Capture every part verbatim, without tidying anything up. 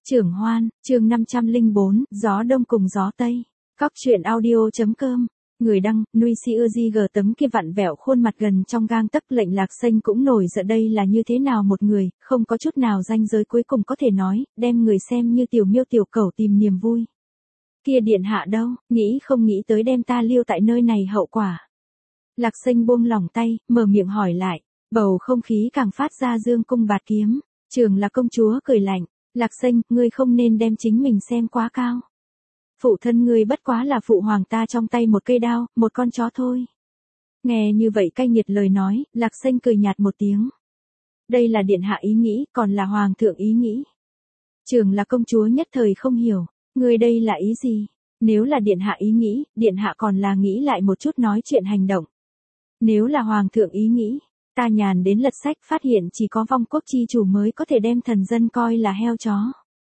Trưởng Hoan, chương năm trăm lẻ bốn, gió đông cùng gió tây. Cóc truyện audio.com. Người đăng, Nuôi Si Ưa Di Gờ tấm kia vặn vẹo khuôn mặt gần trong gang tấc lệnh Lạc Xanh cũng nổi giận đây là như thế nào một người, không có chút nào ranh giới cuối cùng có thể nói, đem người xem như tiểu miêu tiểu cẩu tìm niềm vui. Kia điện hạ đâu, nghĩ không nghĩ tới đem ta lưu tại nơi này hậu quả. Lạc Xanh buông lỏng tay, mở miệng hỏi lại, bầu không khí càng phát ra dương cung bạt kiếm. Trường là công chúa cười lạnh. Lạc Xanh, ngươi không nên đem chính mình xem quá cao. Phụ thân ngươi bất quá là phụ hoàng ta trong tay một cây đao, một con chó thôi. Nghe như vậy cay nghiệt lời nói, Lạc Xanh cười nhạt một tiếng. Đây là điện hạ ý nghĩ, còn là hoàng thượng ý nghĩ. Trường là công chúa nhất thời không hiểu, ngươi đây là ý gì? Nếu là điện hạ ý nghĩ, điện hạ còn là nghĩ lại một chút nói chuyện hành động. Nếu là hoàng thượng ý nghĩ, ta nhàn đến lật sách phát hiện chỉ có vong quốc chi chủ mới có thể đem thần dân coi là heo chó.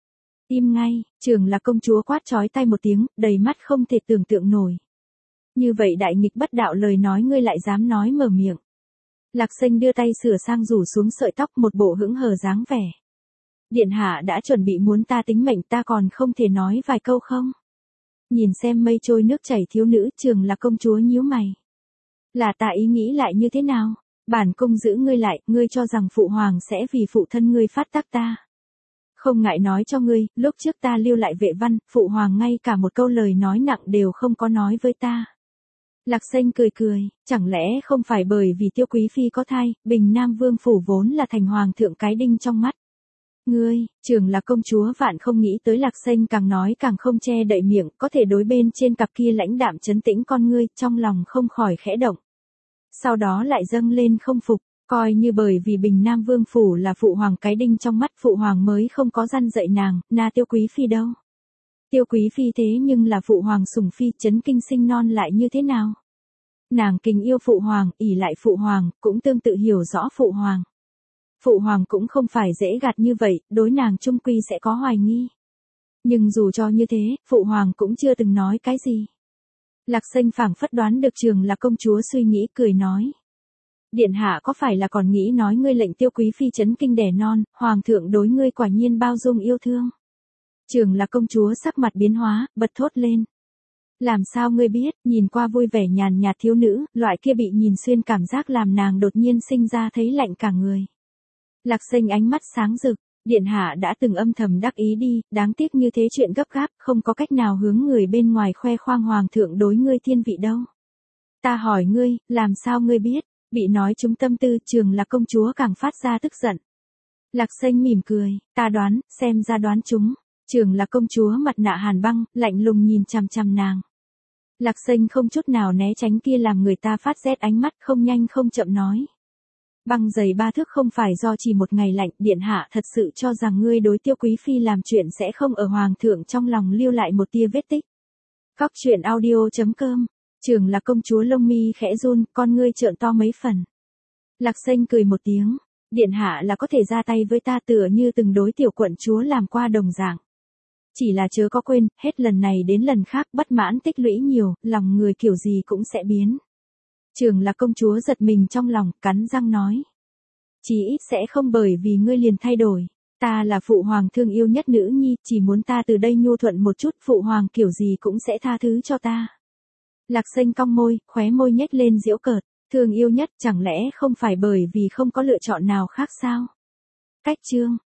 Im ngay, Trường là công chúa quát chói tay một tiếng, đầy mắt không thể tưởng tượng nổi. Như vậy đại nghịch bất đạo lời nói ngươi lại dám nói mở miệng. Lạc Xanh đưa tay sửa sang rủ xuống sợi tóc một bộ hững hờ dáng vẻ. Điện hạ đã chuẩn bị muốn ta tính mệnh ta còn không thể nói vài câu không? Nhìn xem mây trôi nước chảy thiếu nữ Trường là công chúa nhíu mày. Là ta ý nghĩ lại như thế nào? Bản cung giữ ngươi lại, ngươi cho rằng phụ hoàng sẽ vì phụ thân ngươi phát tác ta. Không ngại nói cho ngươi, lúc trước ta lưu lại vệ văn, phụ hoàng ngay cả một câu lời nói nặng đều không có nói với ta. Lạc Xanh cười cười, chẳng lẽ không phải bởi vì Tiêu Quý Phi có thai, Bình Nam Vương phủ vốn là thành hoàng thượng cái đinh trong mắt. Ngươi, Trường là công chúa vạn không nghĩ tới Lạc Xanh càng nói càng không che đậy miệng, có thể đối bên trên cặp kia lãnh đạm trấn tĩnh con ngươi, trong lòng không khỏi khẽ động. Sau đó lại dâng lên không phục, coi như bởi vì Bình Nam Vương phủ là phụ hoàng cái đinh trong mắt phụ hoàng mới không có răn dạy nàng, na Tiêu Quý Phi đâu. Tiêu Quý Phi thế nhưng là phụ hoàng sủng phi chấn kinh sinh non lại như thế nào? Nàng kính yêu phụ hoàng, ỷ lại phụ hoàng, cũng tương tự hiểu rõ phụ hoàng. Phụ hoàng cũng không phải dễ gạt như vậy, đối nàng trung quy sẽ có hoài nghi. Nhưng dù cho như thế, phụ hoàng cũng chưa từng nói cái gì. Lạc Xanh phảng phất đoán được Trường là công chúa suy nghĩ cười nói. Điện hạ có phải là còn nghĩ nói ngươi lệnh Tiêu Quý Phi chấn kinh đẻ non, hoàng thượng đối ngươi quả nhiên bao dung yêu thương. Trường là công chúa sắc mặt biến hóa, bật thốt lên. Làm sao ngươi biết, nhìn qua vui vẻ nhàn nhạt thiếu nữ, loại kia bị nhìn xuyên cảm giác làm nàng đột nhiên sinh ra thấy lạnh cả người. Lạc Xanh ánh mắt sáng rực, điện hạ đã từng âm thầm đắc ý đi, đáng tiếc như thế chuyện gấp gáp, không có cách nào hướng người bên ngoài khoe khoang hoàng thượng đối ngươi thiên vị đâu. Ta hỏi ngươi, làm sao ngươi biết, bị nói trúng tâm tư Trường là công chúa càng phát ra tức giận. Lạc Xanh mỉm cười, ta đoán, xem ra đoán chúng. Trường là công chúa mặt nạ hàn băng, lạnh lùng nhìn chằm chằm nàng. Lạc Xanh không chút nào né tránh kia làm người ta phát rét ánh mắt không nhanh không chậm nói. Băng dày ba thước không phải do chỉ một ngày lạnh, điện hạ thật sự cho rằng ngươi đối Tiêu Quý Phi làm chuyện sẽ không ở hoàng thượng trong lòng lưu lại một tia vết tích. Cóc truyện audio.com. Trường là công chúa lông mi khẽ run, con ngươi trợn to mấy phần. Lạc Xanh cười một tiếng, điện hạ là có thể ra tay với ta tựa như từng đối tiểu quận chúa làm qua đồng dạng. Chỉ là chớ có quên, hết lần này đến lần khác bất mãn tích lũy nhiều, lòng người kiểu gì cũng sẽ biến. Trường là công chúa giật mình trong lòng, cắn răng nói. Chỉ ít sẽ không bởi vì ngươi liền thay đổi. Ta là phụ hoàng thương yêu nhất nữ nhi, chỉ muốn ta từ đây nhu thuận một chút, phụ hoàng kiểu gì cũng sẽ tha thứ cho ta. Lạc Xanh cong môi, khóe môi nhếch lên giễu cợt, thương yêu nhất chẳng lẽ không phải bởi vì không có lựa chọn nào khác sao? Cách chương.